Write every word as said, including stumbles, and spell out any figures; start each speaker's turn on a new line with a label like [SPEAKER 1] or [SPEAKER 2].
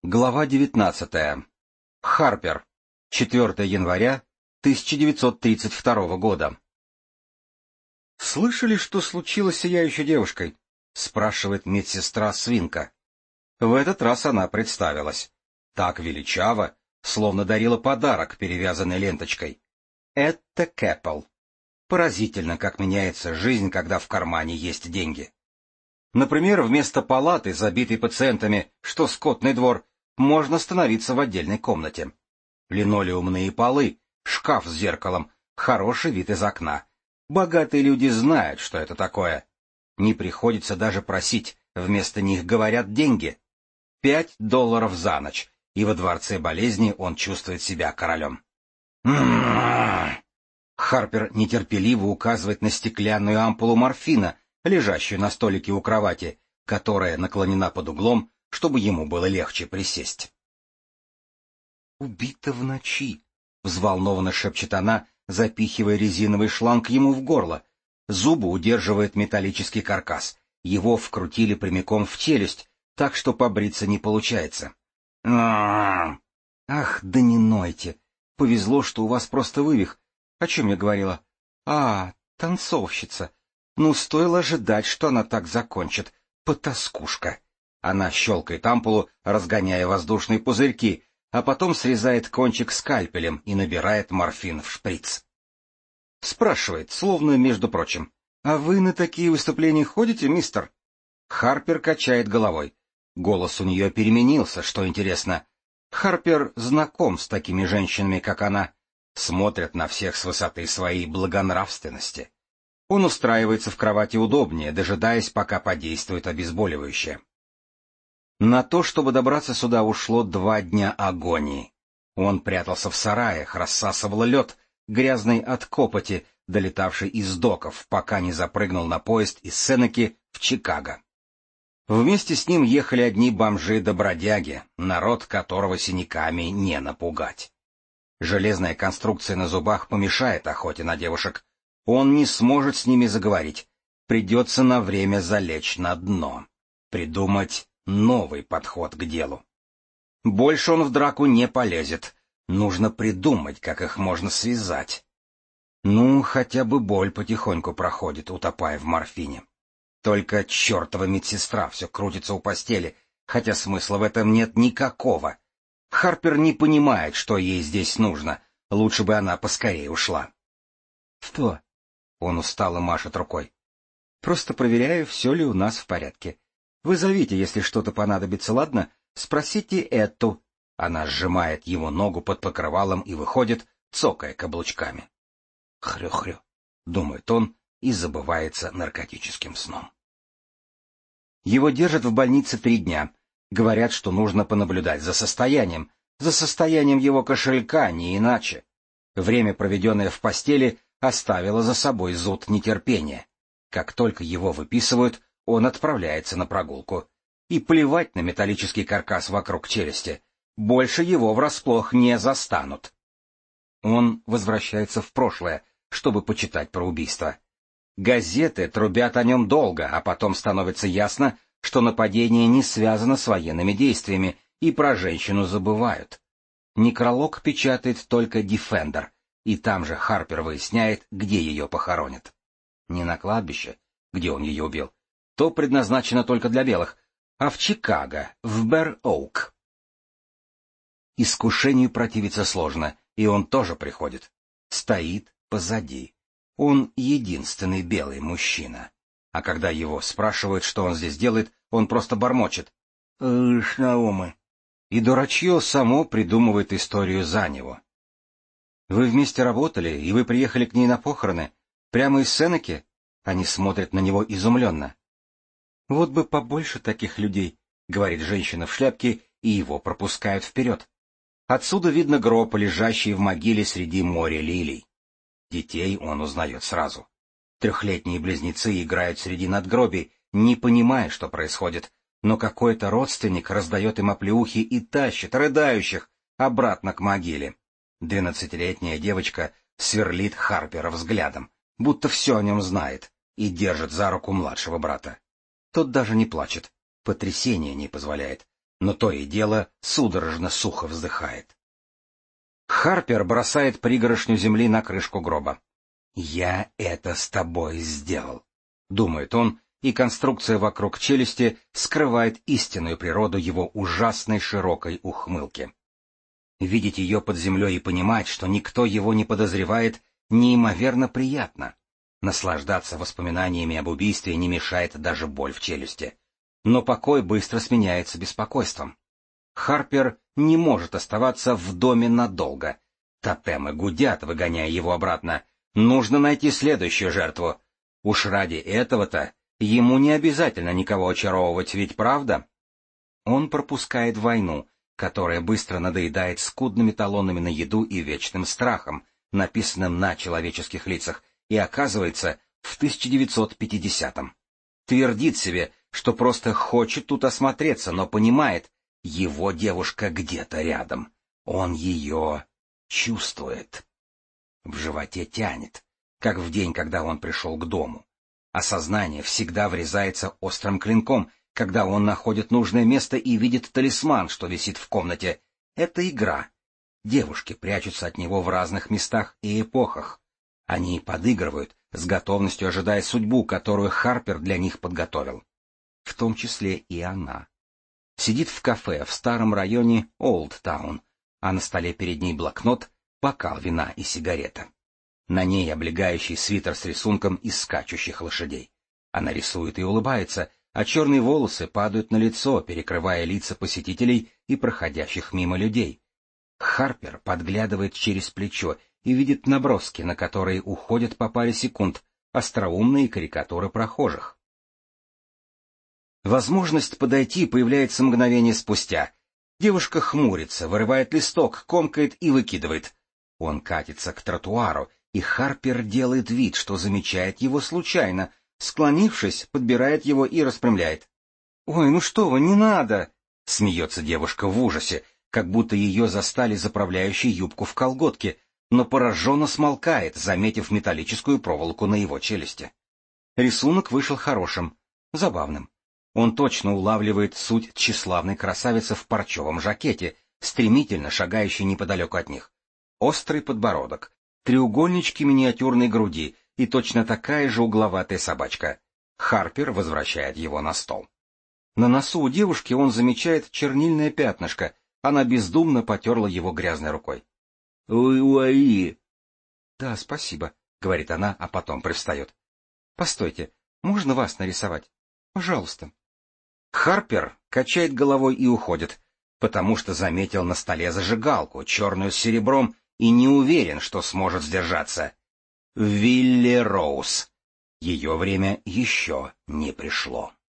[SPEAKER 1] Глава девятнадцатая. Харпер. четвёртого января тысяча девятьсот тридцать второго года. «Слышали, что случилось с сияющей девушкой?» — спрашивает медсестра Свинка. В этот раз она представилась. Так величаво, словно дарила подарок, перевязанный ленточкой. Это Кэппл. Поразительно, как меняется жизнь, когда в кармане есть деньги. Например, вместо палаты, забитой пациентами, что скотный двор, можно становиться в отдельной комнате. Линолеумные полы, шкаф с зеркалом, хороший вид из окна. Богатые люди знают, что это такое. Не приходится даже просить, вместо них говорят деньги. Пять долларов за ночь, и во дворце болезни он чувствует себя королем. Харпер нетерпеливо указывает на стеклянную ампулу морфина, лежащую на столике у кровати, которая наклонена под углом, чтобы ему было легче присесть. «Убита в ночи», — взволнованно шепчет она, запихивая резиновый шланг ему в горло. Зубы удерживает металлический каркас. Его вкрутили прямиком в челюсть, так что побриться не получается. «Ах, да не нойте. Повезло, что у вас просто вывих. О чем я говорила? А, танцовщица. Ну, стоило ожидать, что она так закончит. Потаскушка». Она щелкает ампулу, разгоняя воздушные пузырьки, а потом срезает кончик скальпелем и набирает морфин в шприц. Спрашивает, словно между прочим: «А вы на такие выступления ходите, мистер?» Харпер качает головой. Голос у нее переменился, что интересно. Харпер знаком с такими женщинами, как она. Смотрят на всех с высоты своей благонравственности. Он устраивается в кровати удобнее, дожидаясь, пока подействует обезболивающее. На то, чтобы добраться сюда, ушло два дня агонии. Он прятался в сараях, рассасывал лед, грязный от копоти, долетавший из доков, пока не запрыгнул на поезд из Сенеки в Чикаго. Вместе с ним ехали одни бомжи да бродяги, народ которого синяками не напугать. Железная конструкция на зубах помешает охоте на девушек. Он не сможет с ними заговорить. Придется на время залечь на дно. Придумать новый подход к делу. Больше он в драку не полезет. Нужно придумать, как их можно связать. Ну, хотя бы боль потихоньку проходит, утопая в морфине. Только чертова медсестра все крутится у постели, хотя смысла в этом нет никакого. Харпер не понимает, что ей здесь нужно. Лучше бы она поскорее ушла. — Что? — он устало машет рукой. — Просто проверяю, все ли у нас в порядке. Вы зовите, если что-то понадобится, ладно? Спросите эту. Она сжимает его ногу под покрывалом и выходит, цокая каблучками. Хрю-хрю, думает он и забывается наркотическим сном. Его держат в больнице три дня. Говорят, что нужно понаблюдать за состоянием, за состоянием его кошелька, не иначе. Время, проведенное в постели, оставило за собой зуд нетерпения. Как только его выписывают, он отправляется на прогулку. И плевать на металлический каркас вокруг челюсти. Больше его врасплох не застанут. Он возвращается в прошлое, чтобы почитать про убийство. Газеты трубят о нем долго, а потом становится ясно, что нападение не связано с военными действиями, и про женщину забывают. Некролог печатает только «Дефендер», и там же Харпер выясняет, где ее похоронят. Не на кладбище, где он ее убил. То предназначено только для белых, а в Чикаго, в Бэр-Оук. Искушению противиться сложно, и он тоже приходит. Стоит позади. Он единственный белый мужчина. А когда его спрашивают, что он здесь делает, он просто бормочет. «Шнаумы». И дурачье само придумывает историю за него. «Вы вместе работали, и вы приехали к ней на похороны? Прямо из Сенеки?» Они смотрят на него изумленно. «Вот бы побольше таких людей», — говорит женщина в шляпке, и его пропускают вперед. Отсюда видно гроб, лежащий в могиле среди моря лилий. Детей он узнает сразу. Трехлетние близнецы играют среди надгробий, не понимая, что происходит, но какой-то родственник раздает им оплеухи и тащит рыдающих обратно к могиле. Двенадцатилетняя девочка сверлит Харпера взглядом, будто все о нем знает, и держит за руку младшего брата. Тот даже не плачет, потрясение не позволяет, но то и дело судорожно сухо вздыхает. Харпер бросает пригоршню земли на крышку гроба. «Я это с тобой сделал», — думает он, и конструкция вокруг челюсти скрывает истинную природу его ужасной широкой ухмылки. Видеть ее под землей и понимать, что никто его не подозревает, неимоверно приятно. Наслаждаться воспоминаниями об убийстве не мешает даже боль в челюсти. Но покой быстро сменяется беспокойством. Харпер не может оставаться в доме надолго. Тотемы гудят, выгоняя его обратно. Нужно найти следующую жертву. Уж ради этого-то ему не обязательно никого очаровывать, ведь правда? Он пропускает войну, которая быстро надоедает скудными талонами на еду и вечным страхом, написанным на человеческих лицах, и оказывается в тысяча девятьсот пятидесятом. Твердит себе, что просто хочет тут осмотреться, но понимает, его девушка где-то рядом. Он ее чувствует. В животе тянет, как в день, когда он пришел к дому. Осознание всегда врезается острым клинком, когда он находит нужное место и видит талисман, что висит в комнате. Это игра. Девушки прячутся от него в разных местах и эпохах. Они подыгрывают, с готовностью ожидая судьбу, которую Харпер для них подготовил. В том числе и она. Сидит в кафе в старом районе Олдтаун, а на столе перед ней блокнот, бокал вина и сигарета. На ней облегающий свитер с рисунком из скачущих лошадей. Она рисует и улыбается, а черные волосы падают на лицо, перекрывая лица посетителей и проходящих мимо людей. Харпер подглядывает через плечо и видит наброски, на которые уходят по паре секунд, остроумные карикатуры прохожих. Возможность подойти появляется мгновение спустя. Девушка хмурится, вырывает листок, комкает и выкидывает. Он катится к тротуару, и Харпер делает вид, что замечает его случайно, склонившись, подбирает его и распрямляет. «Ой, ну что вы, не надо!» — смеется девушка в ужасе, как будто ее застали заправляющей юбку в колготке, но пораженно смолкает, заметив металлическую проволоку на его челюсти. Рисунок вышел хорошим, забавным. Он точно улавливает суть тщеславной красавицы в парчевом жакете, стремительно шагающей неподалеку от них. Острый подбородок, треугольнички миниатюрной груди и точно такая же угловатая собачка. Харпер возвращает его на стол. На носу у девушки он замечает чернильное пятнышко, она бездумно потерла его грязной рукой. «Ой-ой-ой!» «Да, спасибо», — говорит она, а потом привстает. «Постойте, можно вас нарисовать? Пожалуйста». Харпер качает головой и уходит, потому что заметил на столе зажигалку, черную с серебром, и не уверен, что сможет сдержаться. Вилли Роуз. Ее время еще не пришло.